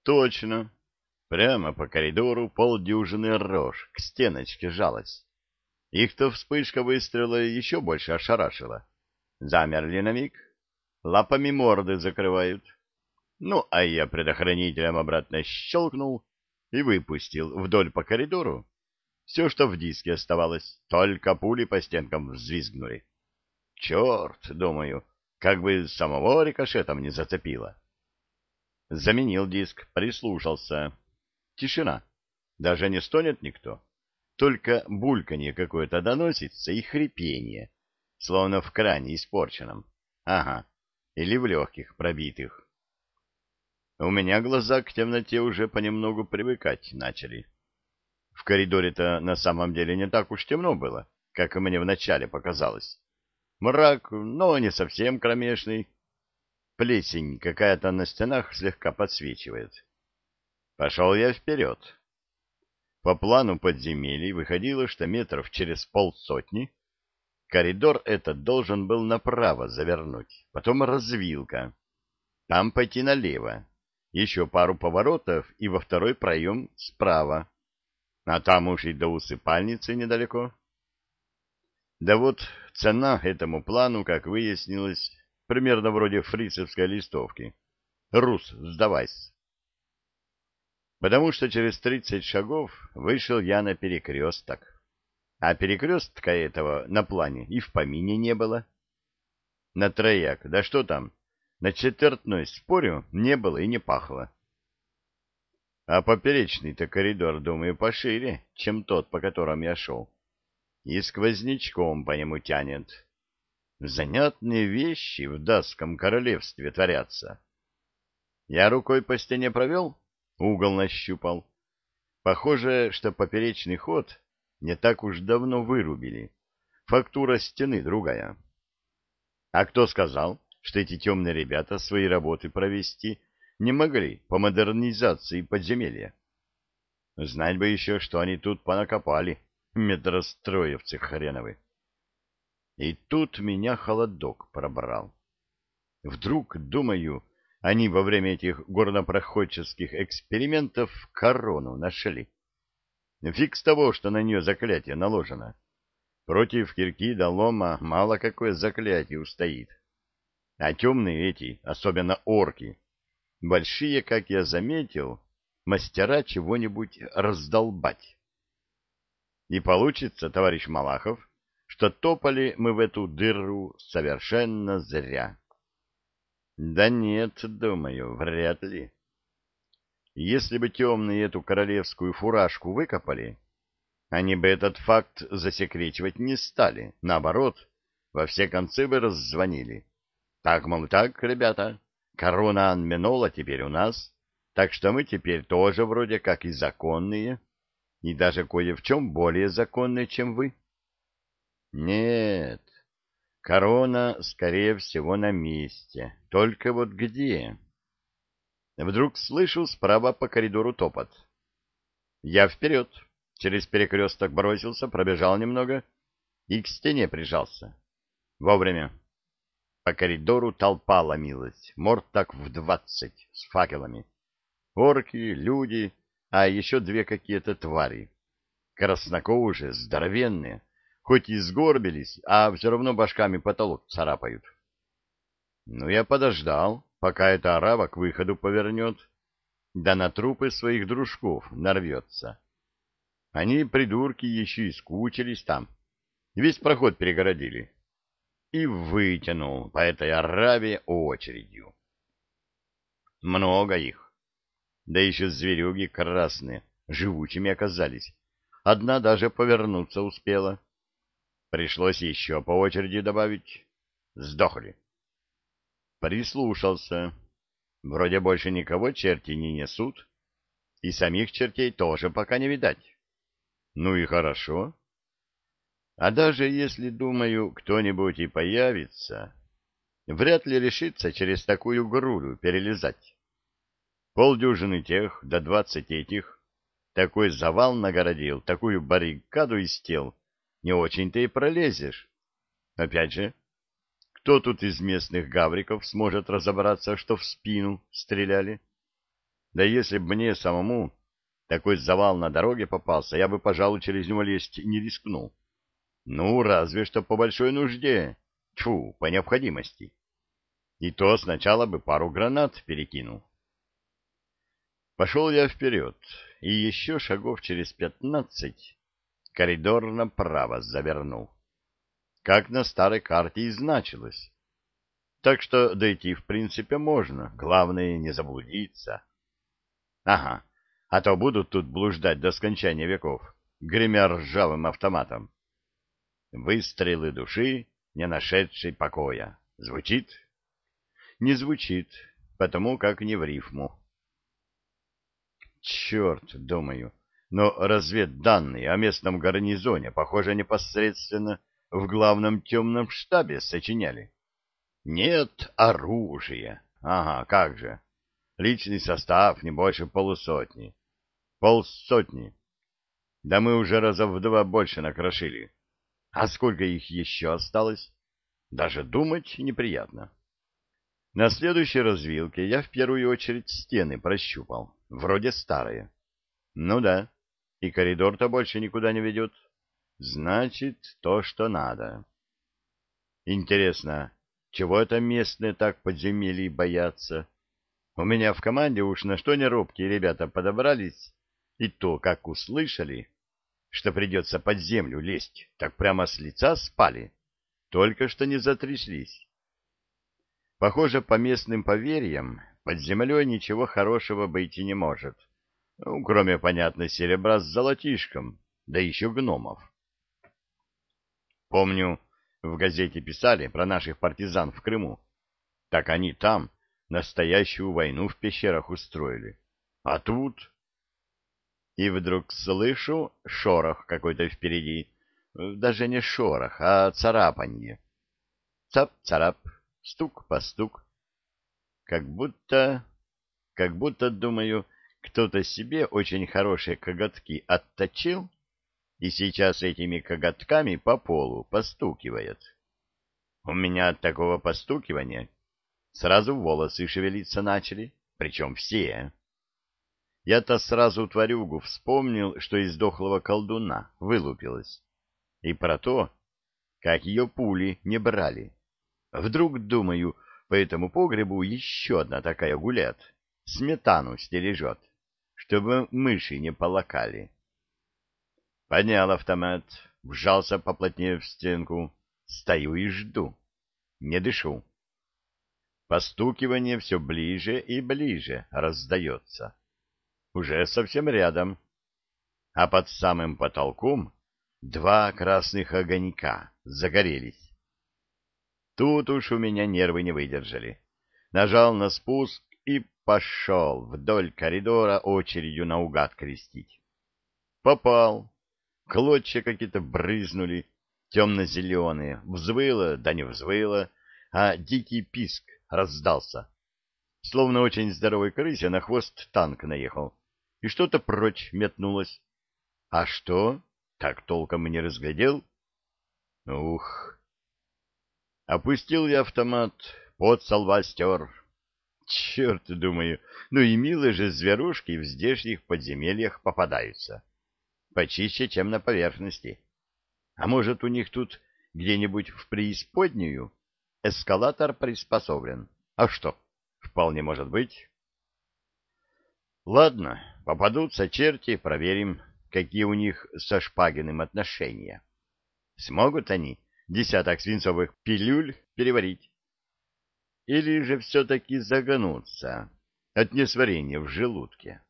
Точно. Прямо по коридору полдюжины рож к стеночке жалась. Их-то вспышка выстрела еще больше ошарашила. Замерли на миг, лапами морды закрывают. Ну, а я предохранителем обратно щелкнул и выпустил вдоль по коридору все, что в диске оставалось, только пули по стенкам взвизгнули. Черт, думаю, как бы самого рикошетом не зацепило. Заменил диск, прислушался. Тишина. Даже не стонет никто. Только бульканье какое-то доносится и хрипение, словно в кране испорченном. Ага, или в легких пробитых. У меня глаза к темноте уже понемногу привыкать начали. В коридоре-то на самом деле не так уж темно было, как мне вначале показалось. Мрак, но не совсем кромешный. Плесень какая-то на стенах слегка подсвечивает. Пошел я вперед. По плану подземелий выходило, что метров через полсотни коридор этот должен был направо завернуть, потом развилка. Там пойти налево. Еще пару поворотов и во второй проем справа. А там уж и до усыпальницы недалеко. Да вот цена этому плану, как выяснилось, примерно вроде фрицевской листовки. Рус, сдавайся. Потому что через 30 шагов вышел я на перекресток. А перекрестка этого на плане и в помине не было. На трояк, да что там, на четвертной, спорю, не было и не пахло. А поперечный-то коридор, думаю, пошире, чем тот, по которому я шел. И сквознячком по нему тянет. Занятные вещи в датском королевстве творятся. Я рукой по стене провел, угол нащупал. Похоже, что поперечный ход не так уж давно вырубили. Фактура стены другая. А кто сказал, что эти темные ребята свои работы провести не могли по модернизации подземелья? Знать бы еще, что они тут понакопали, метростроевцы хреновы. И тут меня холодок пробрал. Вдруг, думаю, они во время этих горнопроходческих экспериментов корону нашли. Фиг с того, что на нее заклятие наложено. Против кирки да лома мало какое заклятие устоит. А темные эти, особенно орки, большие, как я заметил, мастера чего-нибудь раздолбать. И получится, товарищ Малахов, что топали мы в эту дыру совершенно зря. Да нет, думаю, вряд ли. Если бы темные эту королевскую фуражку выкопали, они бы этот факт засекречивать не стали. Наоборот, во все концы бы раззвонили. Так, мол, так, ребята, корона Анменола теперь у нас, так что мы теперь тоже вроде как и законные, и даже кое в чем более законные, чем вы. Нет, корона, скорее всего, на месте. Только вот где? Вдруг слышу справа по коридору топот. Я вперед, через перекресток бросился, пробежал немного и к стене прижался. Вовремя. По коридору толпа ломилась, морд так в 20, с факелами. Орки, люди, а еще две какие-то твари. Краснокожие, здоровенные, хоть и сгорбились, а все равно башками потолок царапают. Ну, я подождал, пока эта арава к выходу повернет, да на трупы своих дружков нарвется. Они, придурки, еще и скучились там, весь проход перегородили. И вытянул по этой араве очередью. Много их. Да еще зверюги красные, живучими оказались. Одна даже повернуться успела. Пришлось еще по очереди добавить. Сдохли. Прислушался. Вроде больше никого черти не несут. И самих чертей тоже пока не видать. Ну и хорошо. А даже если, думаю, кто-нибудь и появится, вряд ли решится через такую груду перелезать. Полдюжины тех, до 20 этих, такой завал нагородил, такую баррикаду из тел, не очень-то и пролезешь. Опять же, кто тут из местных гавриков сможет разобраться, что в спину стреляли? Да если бы мне самому такой завал на дороге попался, я бы, пожалуй, через него лезть не рискнул. Ну, разве что по большой нужде. Тьфу, по необходимости. И то сначала бы пару гранат перекинул. Пошел я вперед, и еще шагов через 15 коридор направо завернул. Как на старой карте и значилось. Так что дойти в принципе можно, главное не заблудиться. Ага, а то будут тут блуждать до скончания веков, гремя ржавым автоматом. Выстрелы души, не нашедшей покоя. Звучит? Не звучит, потому как не в рифму. Черт, думаю, но разведданные о местном гарнизоне, похоже, непосредственно в главном темном штабе сочиняли. Нет оружия. Ага, как же. Личный состав не больше полусотни. Полсотни. Да мы уже раза в 2 больше накрошили. А сколько их еще осталось? Даже думать неприятно. На следующей развилке я в первую очередь стены прощупал. Вроде старые. Ну да, и коридор-то больше никуда не ведет. Значит, то, что надо. Интересно, чего это местные так подземелий боятся? У меня в команде уж на что не робкие ребята подобрались, и то, как услышали, что придется под землю лезть, так прямо с лица спали, только что не затряслись. Похоже, по местным поверьям, под землей ничего хорошего быть и не может, ну, кроме, понятно, серебра с золотишком, да еще гномов. Помню, в газете писали про наших партизан в Крыму. Так они там настоящую войну в пещерах устроили. А тут... И вдруг слышу шорох какой-то впереди. Даже не шорох, а царапанье. Цап-царап, стук-постук. Как будто, думаю, кто-то себе очень хорошие коготки отточил и сейчас этими коготками по полу постукивает. У меня от такого постукивания сразу волосы шевелиться начали, причем все. Я-то сразу тварюгу вспомнил, что из дохлого колдуна вылупилась, и про то, как ее пули не брали. Вдруг, думаю, по этому погребу еще одна такая гуляет, сметану стережет, чтобы мыши не полакали. Поднял автомат, вжался поплотнее в стенку, стою и жду, не дышу. Постукивание все ближе и ближе раздается. Уже совсем рядом. А под самым потолком 2 красных огонька загорелись. Тут уж у меня нервы не выдержали. Нажал на спуск и пошел вдоль коридора очередью наугад крестить. Попал. Клочья какие-то брызнули, темно-зеленые. Взвыло, да не взвыло, а дикий писк раздался. Словно очень здоровой крысе на хвост танк наехал, и что-то прочь метнулось. А что? Так толком и не разглядел. Ух! Опустил я автомат, пот со лба стер. Черт, думаю, ну и милые же зверушки в здешних подземельях попадаются. Почище, чем на поверхности. А может, у них тут где-нибудь в преисподнюю эскалатор приспособлен? А что? Вполне может быть. Ладно, попадутся черти, проверим, какие у них со Шпагиным отношения. Смогут они 10 свинцовых пилюль переварить? Или же все-таки загонутся от несварения в желудке?